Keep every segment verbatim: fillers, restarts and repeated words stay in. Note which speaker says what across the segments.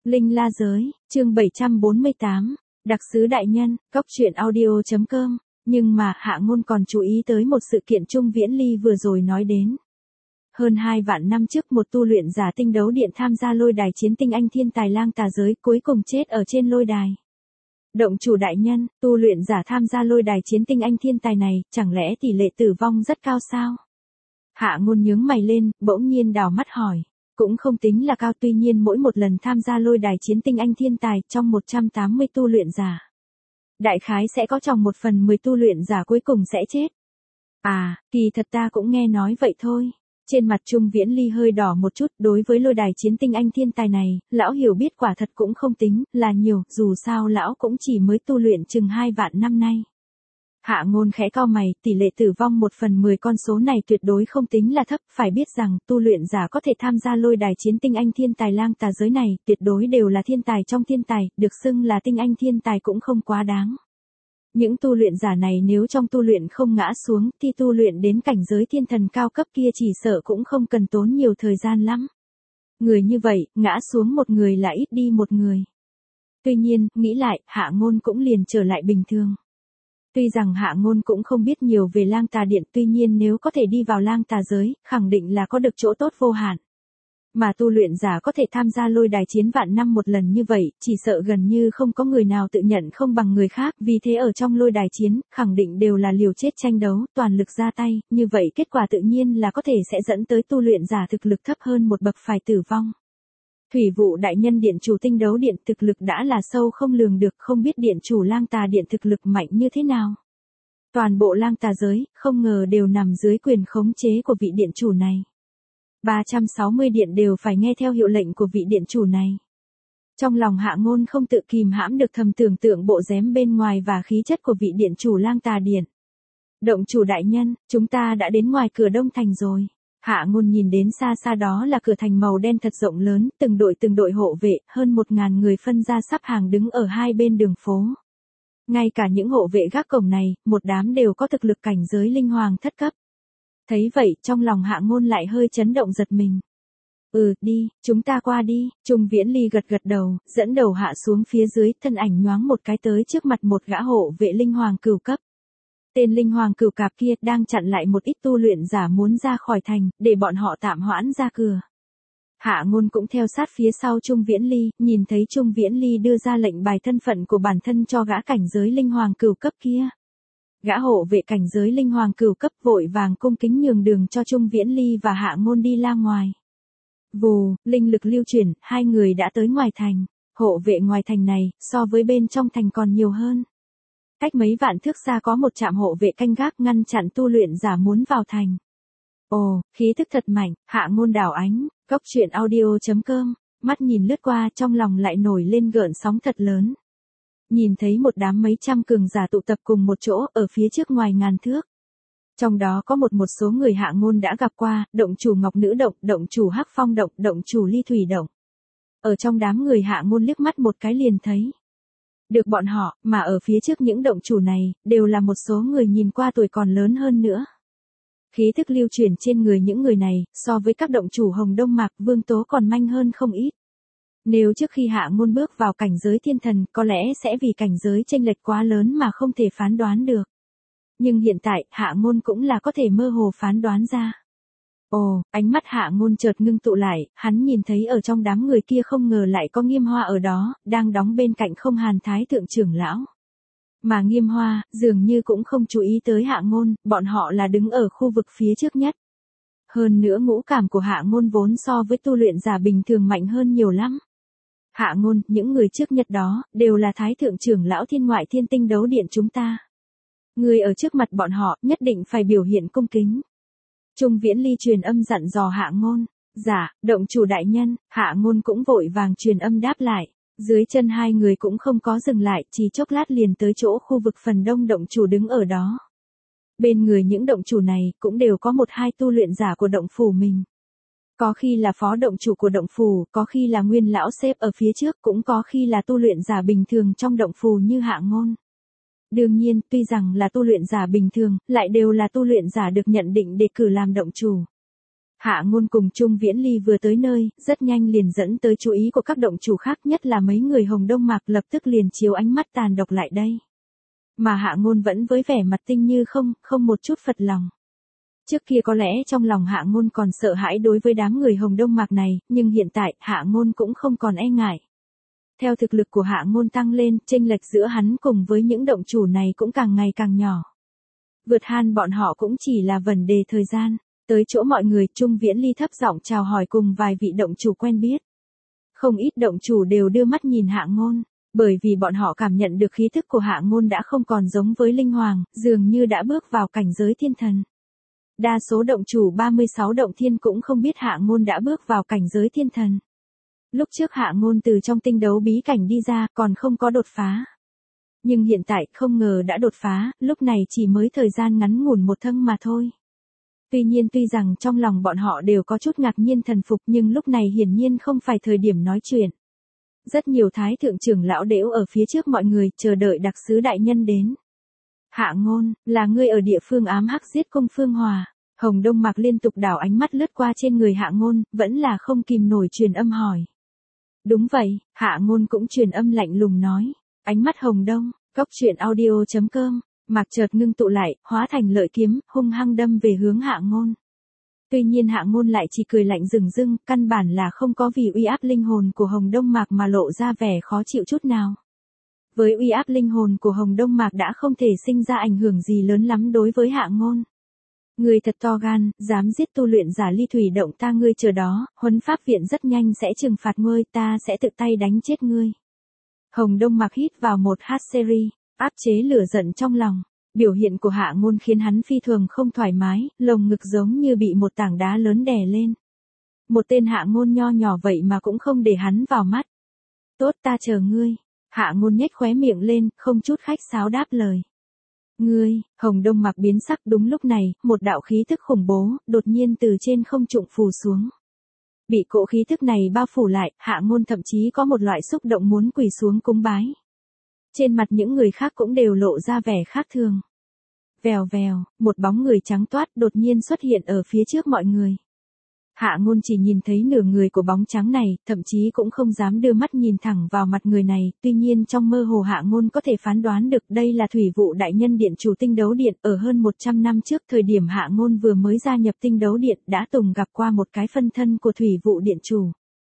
Speaker 1: Linh La Giới, chương bảy trăm bốn mươi tám, Đặc sứ đại nhân, cóc truyện audio chấm com, nhưng mà Hạ Ngôn còn chú ý tới một sự kiện Trung Viễn Ly vừa rồi nói đến. Hơn hai vạn năm trước một tu luyện giả tinh đấu điện tham gia lôi đài chiến tinh anh thiên tài lang tà giới cuối cùng chết ở trên lôi đài. Động chủ đại nhân, tu luyện giả tham gia lôi đài chiến tinh anh thiên tài này, chẳng lẽ tỷ lệ tử vong rất cao sao? Hạ Ngôn nhướng mày lên, bỗng nhiên đảo mắt hỏi. Cũng không tính là cao, tuy nhiên mỗi một lần tham gia lôi đài chiến tinh anh thiên tài trong một trăm tám mươi tu luyện giả. Đại khái sẽ có trong một phần mười tu luyện giả cuối cùng sẽ chết. À, kỳ thật ta cũng nghe nói vậy thôi. Trên mặt Trung Viễn Ly hơi đỏ một chút, đối với lôi đài chiến tinh anh thiên tài này, lão hiểu biết quả thật cũng không tính là nhiều, dù sao lão cũng chỉ mới tu luyện chừng hai vạn năm nay. Hạ Ngôn khẽ cau mày, tỷ lệ tử vong một phần mười con số này tuyệt đối không tính là thấp, phải biết rằng tu luyện giả có thể tham gia lôi đài chiến tinh anh thiên tài lang tà giới này, tuyệt đối đều là thiên tài trong thiên tài, được xưng là tinh anh thiên tài cũng không quá đáng. Những tu luyện giả này nếu trong tu luyện không ngã xuống thì tu luyện đến cảnh giới thiên thần cao cấp kia chỉ sợ cũng không cần tốn nhiều thời gian lắm. Người như vậy, ngã xuống một người là ít đi một người. Tuy nhiên, nghĩ lại, Hạ Ngôn cũng liền trở lại bình thường. Tuy rằng Hạ Ngôn cũng không biết nhiều về lang tà điện, tuy nhiên nếu có thể đi vào lang tà giới, khẳng định là có được chỗ tốt vô hạn. Mà tu luyện giả có thể tham gia lôi đài chiến vạn năm một lần như vậy, chỉ sợ gần như không có người nào tự nhận không bằng người khác, vì thế ở trong lôi đài chiến, khẳng định đều là liều chết tranh đấu, toàn lực ra tay, như vậy kết quả tự nhiên là có thể sẽ dẫn tới tu luyện giả thực lực thấp hơn một bậc phải tử vong. Thủy vụ đại nhân điện chủ tinh đấu điện thực lực đã là sâu không lường được, không biết điện chủ lang tà điện thực lực mạnh như thế nào. Toàn bộ lang tà giới, không ngờ đều nằm dưới quyền khống chế của vị điện chủ này. ba trăm sáu mươi điện đều phải nghe theo hiệu lệnh của vị điện chủ này. Trong lòng Hạ Ngôn không tự kìm hãm được thầm tưởng tượng bộ dáng bên ngoài và khí chất của vị điện chủ lang tà điện. Động chủ đại nhân, chúng ta đã đến ngoài cửa Đông Thành rồi. Hạ Ngôn nhìn đến xa xa đó là cửa thành màu đen thật rộng lớn, từng đội từng đội hộ vệ, hơn một ngàn người phân ra sắp hàng đứng ở hai bên đường phố. Ngay cả những hộ vệ gác cổng này, một đám đều có thực lực cảnh giới linh hoàng thất cấp. Thấy vậy, trong lòng Hạ Ngôn lại hơi chấn động giật mình. Ừ, đi, chúng ta qua đi. Trung Viễn Ly gật gật đầu, dẫn đầu hạ xuống phía dưới, thân ảnh nhoáng một cái tới trước mặt một gã hộ vệ linh hoàng cửu cấp. Tên linh hoàng cửu cạp kia đang chặn lại một ít tu luyện giả muốn ra khỏi thành, để bọn họ tạm hoãn ra cửa. Hạ Ngôn cũng theo sát phía sau Trung Viễn Ly, nhìn thấy Trung Viễn Ly đưa ra lệnh bài thân phận của bản thân cho gã cảnh giới linh hoàng cửu cấp kia. Gã hộ vệ cảnh giới linh hoàng cửu cấp vội vàng cung kính nhường đường cho Trung Viễn Ly và Hạ Ngôn đi ra ngoài. Vù, linh lực lưu chuyển, hai người đã tới ngoài thành. Hộ vệ ngoài thành này, so với bên trong thành còn nhiều hơn. Cách mấy vạn thước xa có một trạm hộ vệ canh gác ngăn chặn tu luyện giả muốn vào thành. Ồ, khí thức thật mạnh, Hạ Ngôn đảo ánh, cóc truyện audio chấm com, mắt nhìn lướt qua trong lòng lại nổi lên gợn sóng thật lớn. Nhìn thấy một đám mấy trăm cường giả tụ tập cùng một chỗ ở phía trước ngoài ngàn thước. Trong đó có một một số người Hạ Ngôn đã gặp qua, động chủ Ngọc Nữ Động, động chủ Hắc Phong Động, động chủ Ly Thủy Động. Ở trong đám người Hạ Ngôn liếc mắt một cái liền thấy. Được bọn họ, mà ở phía trước những động chủ này, đều là một số người nhìn qua tuổi còn lớn hơn nữa. Khí thức lưu truyền trên người những người này, so với các động chủ Hồng Đông Mạc, Vương Tố còn manh hơn không ít. Nếu trước khi Hạ Ngôn bước vào cảnh giới thiên thần, có lẽ sẽ vì cảnh giới chênh lệch quá lớn mà không thể phán đoán được. Nhưng hiện tại, Hạ Ngôn cũng là có thể mơ hồ phán đoán ra. Ồ, ánh mắt Hạ Ngôn chợt ngưng tụ lại, hắn nhìn thấy ở trong đám người kia không ngờ lại có Nghiêm Hoa ở đó, đang đóng bên cạnh Không Hàn Thái thượng trưởng lão. Mà Nghiêm Hoa, dường như cũng không chú ý tới Hạ Ngôn, bọn họ là đứng ở khu vực phía trước nhất. Hơn nữa ngũ cảm của Hạ Ngôn vốn so với tu luyện giả bình thường mạnh hơn nhiều lắm. Hạ Ngôn, những người trước nhất đó, đều là Thái thượng trưởng lão thiên ngoại thiên tinh đấu điện chúng ta. Người ở trước mặt bọn họ, nhất định phải biểu hiện cung kính. Trung Viễn Ly truyền âm dặn dò Hạ Ngôn. Dạ, động chủ đại nhân, Hạ Ngôn cũng vội vàng truyền âm đáp lại. Dưới chân hai người cũng không có dừng lại, chỉ chốc lát liền tới chỗ khu vực phần đông động chủ đứng ở đó. Bên người những động chủ này, cũng đều có một hai tu luyện giả của động phủ mình. Có khi là phó động chủ của động phủ, có khi là nguyên lão xếp ở phía trước, cũng có khi là tu luyện giả bình thường trong động phủ như Hạ Ngôn. Đương nhiên, tuy rằng là tu luyện giả bình thường, lại đều là tu luyện giả được nhận định đề cử làm động chủ. Hạ Ngôn cùng Trung Viễn Ly vừa tới nơi, rất nhanh liền dẫn tới chú ý của các động chủ khác, nhất là mấy người Hồng Đông Mạc lập tức liền chiếu ánh mắt tàn độc lại đây. Mà Hạ Ngôn vẫn với vẻ mặt tinh như không, không một chút phật lòng. Trước kia có lẽ trong lòng Hạ Ngôn còn sợ hãi đối với đám người Hồng Đông Mạc này, nhưng hiện tại Hạ Ngôn cũng không còn e ngại. Theo thực lực của Hạ Ngôn tăng lên, chênh lệch giữa hắn cùng với những động chủ này cũng càng ngày càng nhỏ. Vượt han bọn họ cũng chỉ là vấn đề thời gian. Tới chỗ mọi người, Trung Viễn Ly thấp giọng chào hỏi cùng vài vị động chủ quen biết. Không ít động chủ đều đưa mắt nhìn Hạ Ngôn, bởi vì bọn họ cảm nhận được khí thức của Hạ Ngôn đã không còn giống với Linh Hoàng, dường như đã bước vào cảnh giới thiên thần. Đa số động chủ ba mươi sáu động thiên cũng không biết Hạ Ngôn đã bước vào cảnh giới thiên thần. Lúc trước Hạ Ngôn từ trong tinh đấu bí cảnh đi ra còn không có đột phá. Nhưng hiện tại không ngờ đã đột phá, lúc này chỉ mới thời gian ngắn ngủn một thâng mà thôi. Tuy nhiên tuy rằng trong lòng bọn họ đều có chút ngạc nhiên thần phục nhưng lúc này hiển nhiên không phải thời điểm nói chuyện. Rất nhiều thái thượng trưởng lão đễu ở phía trước mọi người chờ đợi đặc sứ đại nhân đến. Hạ Ngôn, là ngươi ở địa phương ám hắc giết công Phương Hòa. Hồng Đông Mạc liên tục đảo ánh mắt lướt qua trên người Hạ Ngôn, vẫn là không kìm nổi truyền âm hỏi. Đúng vậy, Hạ Ngôn cũng truyền âm lạnh lùng nói. Ánh mắt Hồng Đông, cốc truyện audio chấm com. Mạc chợt ngưng tụ lại, hóa thành lợi kiếm, hung hăng đâm về hướng Hạ Ngôn. Tuy nhiên Hạ Ngôn lại chỉ cười lạnh rừng rưng, căn bản là không có vì uy áp linh hồn của Hồng Đông Mạc mà lộ ra vẻ khó chịu chút nào. Với uy áp linh hồn của Hồng Đông Mạc đã không thể sinh ra ảnh hưởng gì lớn lắm đối với Hạ Ngôn. Ngươi thật to gan, dám giết tu luyện giả Ly Thủy Động ta, ngươi chờ đó, huấn pháp viện rất nhanh sẽ trừng phạt ngươi, ta sẽ tự tay đánh chết ngươi. Hồng Đông Mạc hít vào một hát series. Áp chế lửa giận trong lòng, biểu hiện của Hạ Ngôn khiến hắn phi thường không thoải mái, lồng ngực giống như bị một tảng đá lớn đè lên. Một tên Hạ Ngôn nho nhỏ vậy mà cũng không để hắn vào mắt. Tốt, ta chờ ngươi. Hạ Ngôn nhếch khóe miệng lên, không chút khách sáo đáp lời. Ngươi, Hồng Đông Mạc biến sắc. Đúng lúc này, một đạo khí tức khủng bố, đột nhiên từ trên không trung phù xuống. Bị cỗ khí tức này bao phủ lại, Hạ Ngôn thậm chí có một loại xúc động muốn quỳ xuống cúng bái. Trên mặt những người khác cũng đều lộ ra vẻ khác thường. Vèo vèo, một bóng người trắng toát đột nhiên xuất hiện ở phía trước mọi người. Hạ Ngôn chỉ nhìn thấy nửa người của bóng trắng này, thậm chí cũng không dám đưa mắt nhìn thẳng vào mặt người này, tuy nhiên trong mơ hồ Hạ Ngôn có thể phán đoán được đây là Thủy Vụ đại nhân điện chủ Tinh Đấu Điện. Ở hơn một trăm năm trước, thời điểm Hạ Ngôn vừa mới gia nhập Tinh Đấu Điện đã từng gặp qua một cái phân thân của Thủy Vụ điện chủ.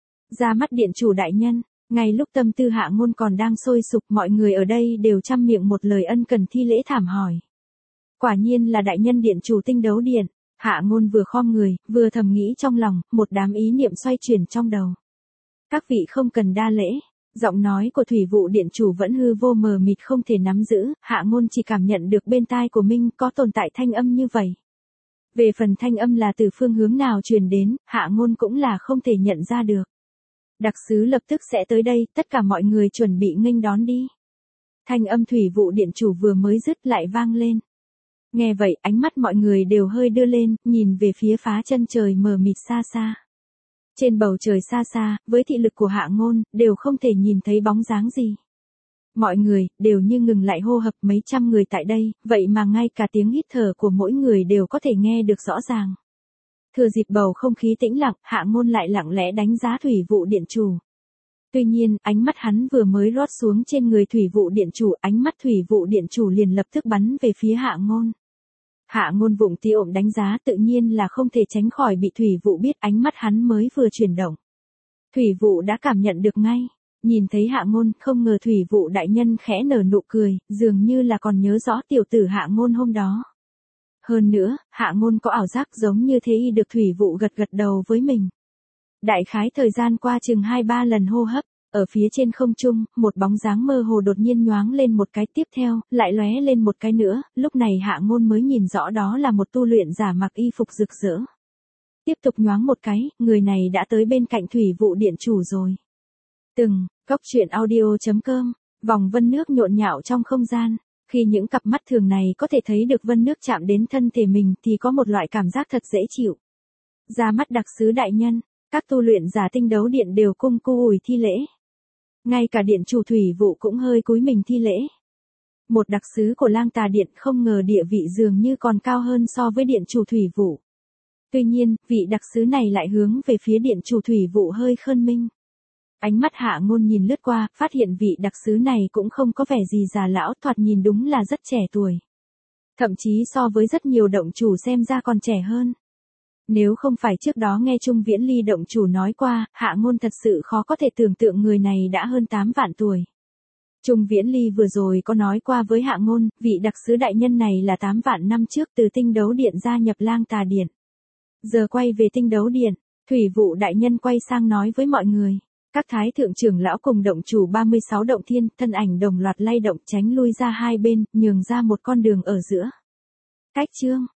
Speaker 1: Ra mắt điện chủ đại nhân. Ngay lúc tâm tư Hạ Ngôn còn đang sôi sục, mọi người ở đây đều trăm miệng một lời ân cần thi lễ thảm hỏi. Quả nhiên là đại nhân điện chủ Tinh Đấu Điện. Hạ Ngôn vừa khom người, vừa thầm nghĩ trong lòng, một đám ý niệm xoay chuyển trong đầu. Các vị không cần đa lễ. Giọng nói của Thủy Vụ điện chủ vẫn hư vô mờ mịt không thể nắm giữ, Hạ Ngôn chỉ cảm nhận được bên tai của mình có tồn tại thanh âm như vậy. Về phần thanh âm là từ phương hướng nào truyền đến, Hạ Ngôn cũng là không thể nhận ra được. Đặc sứ lập tức sẽ tới đây, tất cả mọi người chuẩn bị nghênh đón đi. Thanh âm Thủy Vụ điện chủ vừa mới dứt lại vang lên. Nghe vậy, ánh mắt mọi người đều hơi đưa lên, nhìn về phía phá chân trời mờ mịt xa xa. Trên bầu trời xa xa, với thị lực của Hạ Ngôn, đều không thể nhìn thấy bóng dáng gì. Mọi người, đều như ngừng lại hô hấp, mấy trăm người tại đây, vậy mà ngay cả tiếng hít thở của mỗi người đều có thể nghe được rõ ràng. Thừa dịp bầu không khí tĩnh lặng, Hạ Ngôn lại lặng lẽ đánh giá Thủy Vụ điện chủ. Tuy nhiên, ánh mắt hắn vừa mới rót xuống trên người Thủy Vụ điện chủ, ánh mắt Thủy Vụ điện chủ liền lập tức bắn về phía Hạ Ngôn. Hạ Ngôn vụng ti ộm đánh giá, tự nhiên là không thể tránh khỏi bị Thủy Vụ biết, ánh mắt hắn mới vừa chuyển động. Thủy Vụ đã cảm nhận được ngay, nhìn thấy Hạ Ngôn, không ngờ Thủy Vụ đại nhân khẽ nở nụ cười, dường như là còn nhớ rõ tiểu tử Hạ Ngôn hôm đó. Hơn nữa, Hạ Ngôn có ảo giác giống như thế y được Thủy Vụ gật gật đầu với mình. Đại khái thời gian qua chừng hai ba lần hô hấp, ở phía trên không trung, một bóng dáng mơ hồ đột nhiên nhoáng lên một cái, tiếp theo, lại lóe lên một cái nữa, lúc này Hạ Ngôn mới nhìn rõ đó là một tu luyện giả mặc y phục rực rỡ. Tiếp tục nhoáng một cái, người này đã tới bên cạnh Thủy Vụ điện chủ rồi. Từng, cốc truyện audio chấm com, vòng vân nước nhộn nhạo trong không gian. Khi những cặp mắt thường này có thể thấy được vân nước chạm đến thân thể mình thì có một loại cảm giác thật dễ chịu. Ra mắt đặc sứ đại nhân, các tu luyện giả Tinh Đấu Điện đều cung cu ủi thi lễ. Ngay cả điện chủ Thủy Vụ cũng hơi cúi mình thi lễ. Một đặc sứ của Lang Tà Điện, không ngờ địa vị dường như còn cao hơn so với điện chủ Thủy Vụ. Tuy nhiên, vị đặc sứ này lại hướng về phía điện chủ thủy vụ hơi khơn minh. Ánh mắt Hạ Ngôn nhìn lướt qua, phát hiện vị đặc sứ này cũng không có vẻ gì già lão, thoạt nhìn đúng là rất trẻ tuổi. Thậm chí so với rất nhiều động chủ xem ra còn trẻ hơn. Nếu không phải trước đó nghe Trung Viễn Ly động chủ nói qua, Hạ Ngôn thật sự khó có thể tưởng tượng người này đã hơn tám vạn tuổi. Trung Viễn Ly vừa rồi có nói qua với Hạ Ngôn, vị đặc sứ đại nhân này là tám vạn năm trước từ tinh đấu điện gia nhập Lang Tà Điện. Giờ quay về tinh đấu điện, thủy vụ đại nhân quay sang nói với mọi người. Các thái thượng trưởng lão cùng động chủ ba mươi sáu động thiên, thân ảnh đồng loạt lay động tránh lui ra hai bên, nhường ra một con đường ở giữa. Cách chương